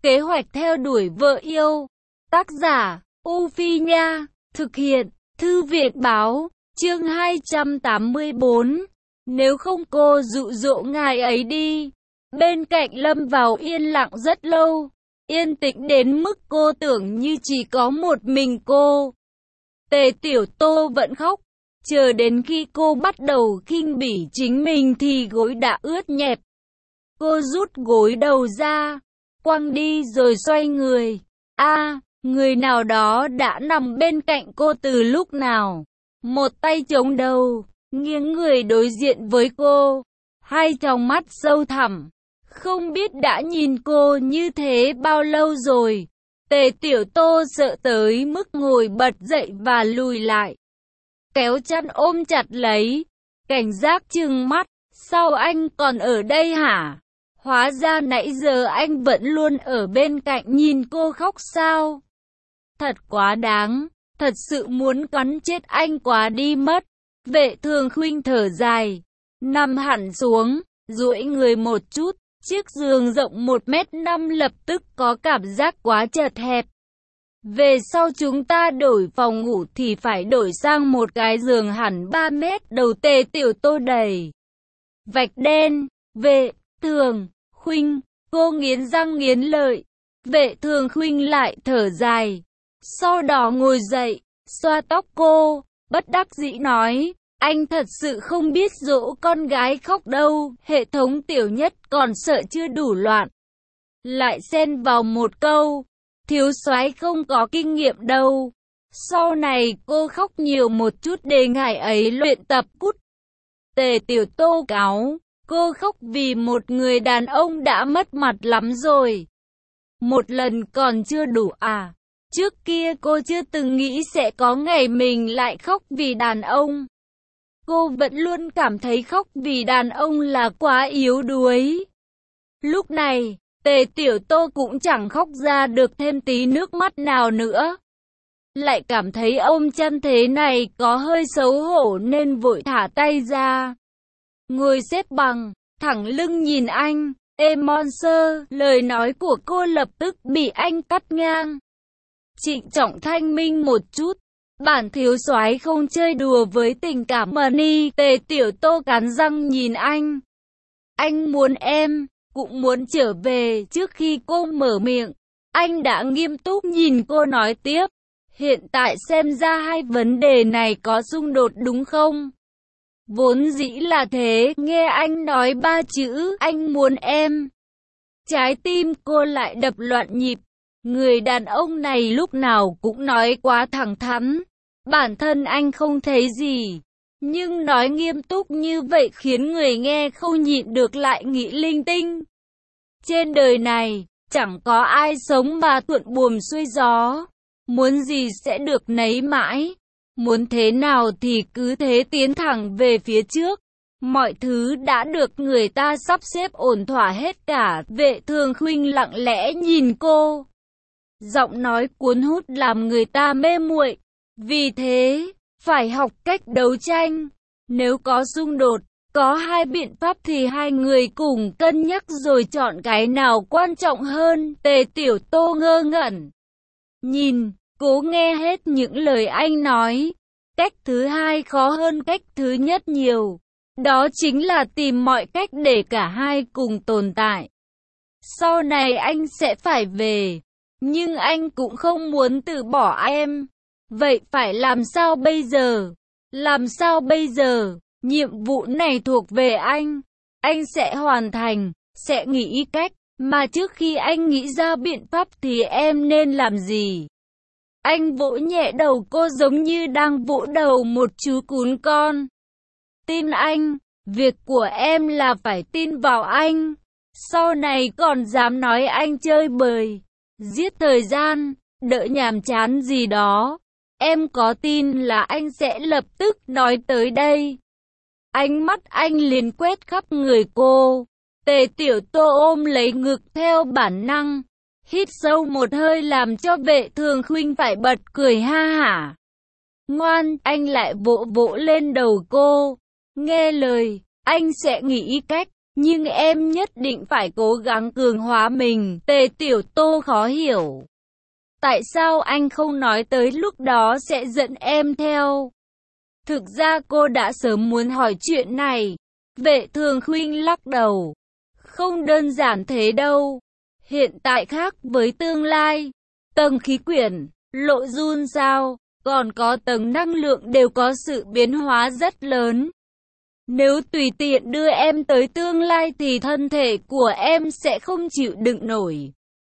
Kế hoạch theo đuổi vợ yêu. Tác giả, U Phi Nha. Thực hiện, Thư viện Báo. Chương 284. Nếu không cô dụ dỗ ngài ấy đi. Bên cạnh lâm vào yên lặng rất lâu. Yên tĩnh đến mức cô tưởng như chỉ có một mình cô. Tề Tiểu Tô vẫn khóc. Chờ đến khi cô bắt đầu khinh bỉ chính mình thì gối đã ướt nhẹp. Cô rút gối đầu ra, quăng đi rồi xoay người. Người nào đó đã nằm bên cạnh cô từ lúc nào. Một tay chống đầu, nghiêng người đối diện với cô. Hai tròng mắt sâu thẳm. Không biết đã nhìn cô như thế bao lâu rồi. Tề Tiểu Tô sợ tới mức ngồi bật dậy và lùi lại. Kéo chăn ôm chặt lấy. Cảnh giác trừng mắt. Sao anh còn ở đây hả? Hóa ra nãy giờ anh vẫn luôn ở bên cạnh nhìn cô khóc sao? Thật quá đáng. Thật sự muốn cắn chết anh quá đi mất. Vệ Thường Khuynh thở dài. Nằm hẳn xuống, duỗi người một chút. Chiếc giường rộng 1m5 lập tức có cảm giác quá chật hẹp. Về sau chúng ta đổi phòng ngủ thì phải đổi sang một cái giường hẳn 3 mét. Đầu Tề Tiểu Tô đầy vạch đen. Vệ Thường Khuynh, cô nghiến răng nghiến lợi. Vệ Thường Khuynh lại thở dài. Sau đó ngồi dậy, xoa tóc cô, bất đắc dĩ nói. Anh thật sự không biết dỗ con gái khóc đâu. Hệ thống Tiểu Nhất còn sợ chưa đủ loạn. Lại xen vào một câu. Thiếu soái không có kinh nghiệm đâu. Sau này cô khóc nhiều một chút để ngài ấy luyện tập cút. Tề Tiểu Tô cáu. Cô khóc vì một người đàn ông đã mất mặt lắm rồi. Một lần còn chưa đủ à? Trước kia cô chưa từng nghĩ sẽ có ngày mình lại khóc vì đàn ông. Cô vẫn luôn cảm thấy khóc vì đàn ông là quá yếu đuối. Lúc này, Tề Tiểu Tô cũng chẳng khóc ra được thêm tí nước mắt nào nữa. Lại cảm thấy ôm chăn thế này có hơi xấu hổ nên vội thả tay ra. Ngồi xếp bằng, thẳng lưng nhìn anh. Ê Monster, lời nói của cô lập tức bị anh cắt ngang. Trịnh trọng thanh minh một chút. Bản thiếu soái không chơi đùa với tình cảm money. Tề Tiểu Tô cắn răng nhìn anh. Anh muốn em, cũng muốn trở về. Trước khi cô mở miệng, anh đã nghiêm túc nhìn cô nói tiếp. Hiện tại xem ra hai vấn đề này có xung đột đúng không? Vốn dĩ là thế, nghe anh nói ba chữ, anh muốn em. Trái tim cô lại đập loạn nhịp. Người đàn ông này lúc nào cũng nói quá thẳng thắn. Bản thân anh không thấy gì. Nhưng nói nghiêm túc như vậy khiến người nghe không nhịn được lại nghĩ linh tinh. Trên đời này, chẳng có ai sống mà thuận buồm xuôi gió. Muốn gì sẽ được nấy mãi. Muốn thế nào thì cứ thế tiến thẳng về phía trước. Mọi thứ đã được người ta sắp xếp ổn thỏa hết cả. Vệ Thường Khuynh lặng lẽ nhìn cô. Giọng nói cuốn hút làm người ta mê muội. Vì thế, phải học cách đấu tranh. Nếu có xung đột, có hai biện pháp thì hai người cùng cân nhắc rồi chọn cái nào quan trọng hơn. Tề Tiểu Tô ngơ ngẩn. Nhìn, cố nghe hết những lời anh nói. Cách thứ hai khó hơn cách thứ nhất nhiều. Đó chính là tìm mọi cách để cả hai cùng tồn tại. Sau này anh sẽ phải về. Nhưng anh cũng không muốn từ bỏ em. Vậy phải làm sao bây giờ? Làm sao bây giờ? Nhiệm vụ này thuộc về anh. Anh sẽ hoàn thành, sẽ nghĩ cách. Mà trước khi anh nghĩ ra biện pháp thì em nên làm gì? Anh vỗ nhẹ đầu cô giống như đang vỗ đầu một chú cún con. Tin anh, việc của em là phải tin vào anh. Sau này còn dám nói anh chơi bời, giết thời gian, đỡ nhàm chán gì đó. Em có tin là anh sẽ lập tức nói tới đây. Ánh mắt anh liền quét khắp người cô. Tề Tiểu Tô ôm lấy ngực theo bản năng. Hít sâu một hơi làm cho Vệ Thường Khuynh phải bật cười ha hả. Ngoan, anh lại vỗ vỗ lên đầu cô. Nghe lời, anh sẽ nghĩ cách. Nhưng em nhất định phải cố gắng cường hóa mình. Tề Tiểu Tô khó hiểu. Tại sao anh không nói tới lúc đó sẽ dẫn em theo? Thực ra cô đã sớm muốn hỏi chuyện này. Vệ Thường Khuynh lắc đầu. Không đơn giản thế đâu. Hiện tại khác với tương lai. Tầng khí quyển, lộ run sao, còn có tầng năng lượng đều có sự biến hóa rất lớn. Nếu tùy tiện đưa em tới tương lai thì thân thể của em sẽ không chịu đựng nổi.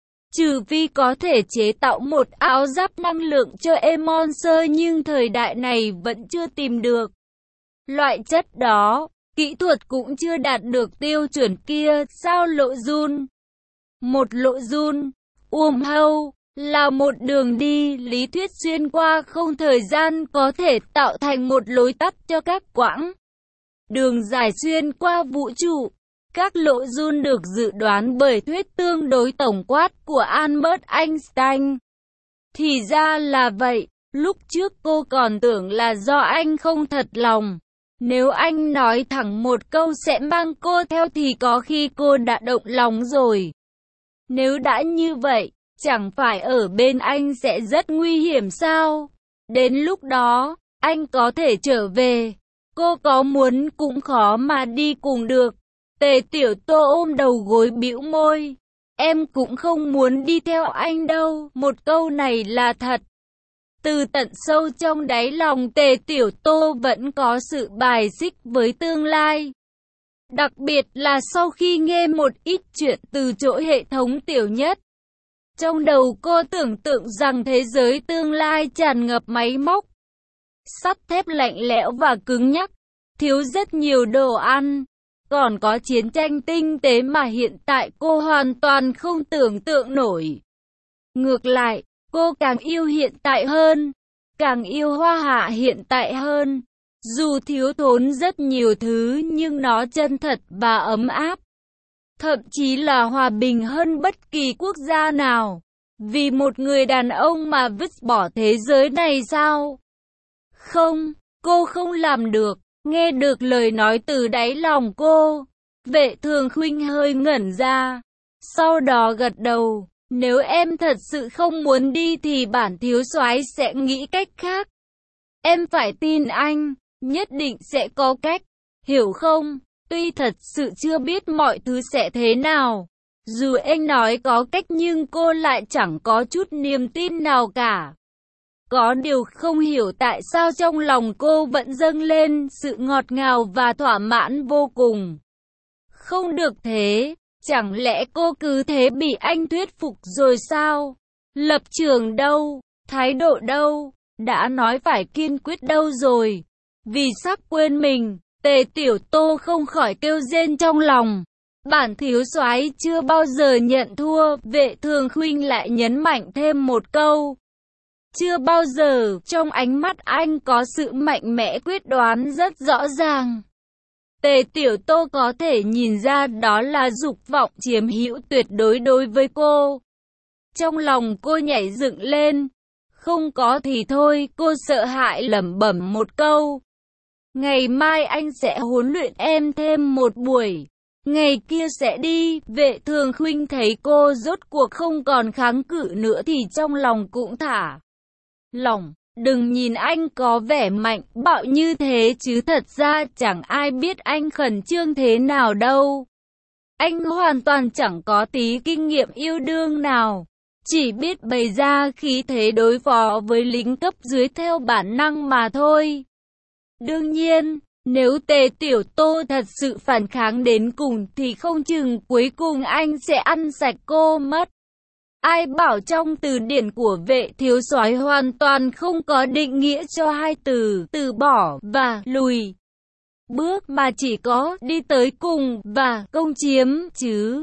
Trừ phi có thể chế tạo một áo giáp năng lượng cho Emonser, nhưng thời đại này vẫn chưa tìm được loại chất đó. Kỹ thuật cũng chưa đạt được tiêu chuẩn kia. Sao lộ run? Một lộ run, wormhole, là một đường đi lý thuyết xuyên qua không thời gian có thể tạo thành một lối tắt cho các quãng đường dài xuyên qua vũ trụ. Các lộ run được dự đoán bởi thuyết tương đối tổng quát của Albert Einstein. Thì ra là vậy, lúc trước cô còn tưởng là do anh không thật lòng. Nếu anh nói thẳng một câu sẽ mang cô theo thì có khi cô đã động lòng rồi. Nếu đã như vậy, chẳng phải ở bên anh sẽ rất nguy hiểm sao? Đến lúc đó, anh có thể trở về. Cô có muốn cũng khó mà đi cùng được. Tề Tiểu Tô ôm đầu gối bĩu môi. Em cũng không muốn đi theo anh đâu. Một câu này là thật. Từ tận sâu trong đáy lòng Tề Tiểu Tô vẫn có sự bài xích với tương lai. Đặc biệt là sau khi nghe một ít chuyện từ chỗ hệ thống Tiểu Nhất. Trong đầu cô tưởng tượng rằng thế giới tương lai tràn ngập máy móc, sắt thép lạnh lẽo và cứng nhắc, thiếu rất nhiều đồ ăn. Còn có chiến tranh tinh tế mà hiện tại cô hoàn toàn không tưởng tượng nổi. Ngược lại, cô càng yêu hiện tại hơn, càng yêu Hoa Hạ hiện tại hơn. Dù thiếu thốn rất nhiều thứ nhưng nó chân thật và ấm áp. Thậm chí là hòa bình hơn bất kỳ quốc gia nào. Vì một người đàn ông mà vứt bỏ thế giới này sao? Không, cô không làm được. Nghe được lời nói từ đáy lòng cô, Vệ Thường Khuynh hơi ngẩn ra. Sau đó gật đầu. Nếu em thật sự không muốn đi thì bản thiếu soái sẽ nghĩ cách khác. Em phải tin anh, nhất định sẽ có cách, hiểu không? Tuy thật sự chưa biết mọi thứ sẽ thế nào. Dù anh nói có cách nhưng cô lại chẳng có chút niềm tin nào cả. Có điều không hiểu tại sao trong lòng cô vẫn dâng lên sự ngọt ngào và thỏa mãn vô cùng. Không được thế, chẳng lẽ cô cứ thế bị anh thuyết phục rồi sao? Lập trường đâu, thái độ đâu, đã nói phải kiên quyết đâu rồi? Vì sắp quên mình, Tề Tiểu Tô không khỏi kêu rên trong lòng. Bản thiếu soái chưa bao giờ nhận thua. Vệ Thường Khuynh lại nhấn mạnh thêm một câu. Chưa bao giờ. Trong ánh mắt anh có sự mạnh mẽ quyết đoán rất rõ ràng. Tề Tiểu Tô có thể nhìn ra đó là dục vọng chiếm hữu tuyệt đối đối với cô. Trong lòng cô nhảy dựng lên. Không có thì thôi, cô sợ hãi lẩm bẩm một câu. Ngày mai anh sẽ huấn luyện em thêm một buổi. Ngày kia sẽ đi. Vệ Thường Khuynh thấy cô rốt cuộc không còn kháng cự nữa thì trong lòng cũng thả lỏng. Đừng nhìn anh có vẻ mạnh bạo như thế chứ thật ra chẳng ai biết anh khẩn trương thế nào đâu. Anh hoàn toàn chẳng có tí kinh nghiệm yêu đương nào. Chỉ biết bày ra khí thế đối phó với lính cấp dưới theo bản năng mà thôi. Đương nhiên, nếu Tề Tiểu Tô thật sự phản kháng đến cùng thì không chừng cuối cùng anh sẽ ăn sạch cô mất. Ai bảo trong từ điển của Vệ thiếu soái hoàn toàn không có định nghĩa cho hai từ từ bỏ và lùi bước mà chỉ có đi tới cùng và công chiếm chứ.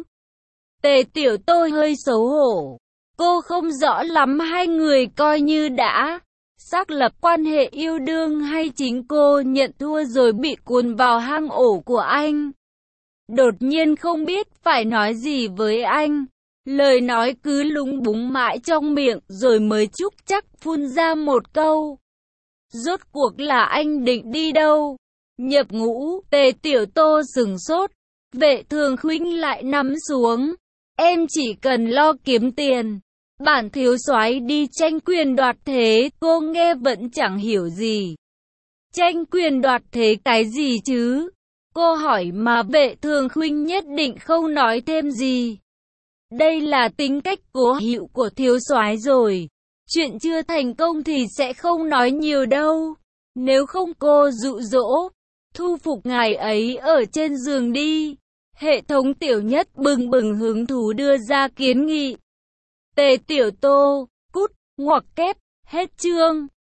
Tề Tiểu Tô hơi xấu hổ. Cô không rõ lắm hai người coi như đã xác lập quan hệ yêu đương hay chính cô nhận thua rồi bị cuốn vào hang ổ của anh. Đột nhiên không biết phải nói gì với anh. Lời nói cứ lúng búng mãi trong miệng rồi mới chúc chắc phun ra một câu. Rốt cuộc là anh định đi đâu? Nhập ngũ. Tề Tiểu Tô sửng sốt. Vệ Thường Khuynh lại nằm xuống. Em chỉ cần lo kiếm tiền. Bản thiếu soái đi tranh quyền đoạt thế, cô nghe vẫn chẳng hiểu gì. Tranh quyền đoạt thế cái gì chứ? Cô hỏi mà Vệ Thường Khuynh nhất định không nói thêm gì. Đây là tính cách cố hữu của thiếu soái rồi. Chuyện chưa thành công thì sẽ không nói nhiều đâu. Nếu không cô dụ dỗ, thu phục ngài ấy ở trên giường đi. Hệ thống Tiểu Nhất bừng bừng hứng thú đưa ra kiến nghị. Tề Tiểu Tô, cút, ngoặc kép, hết chương.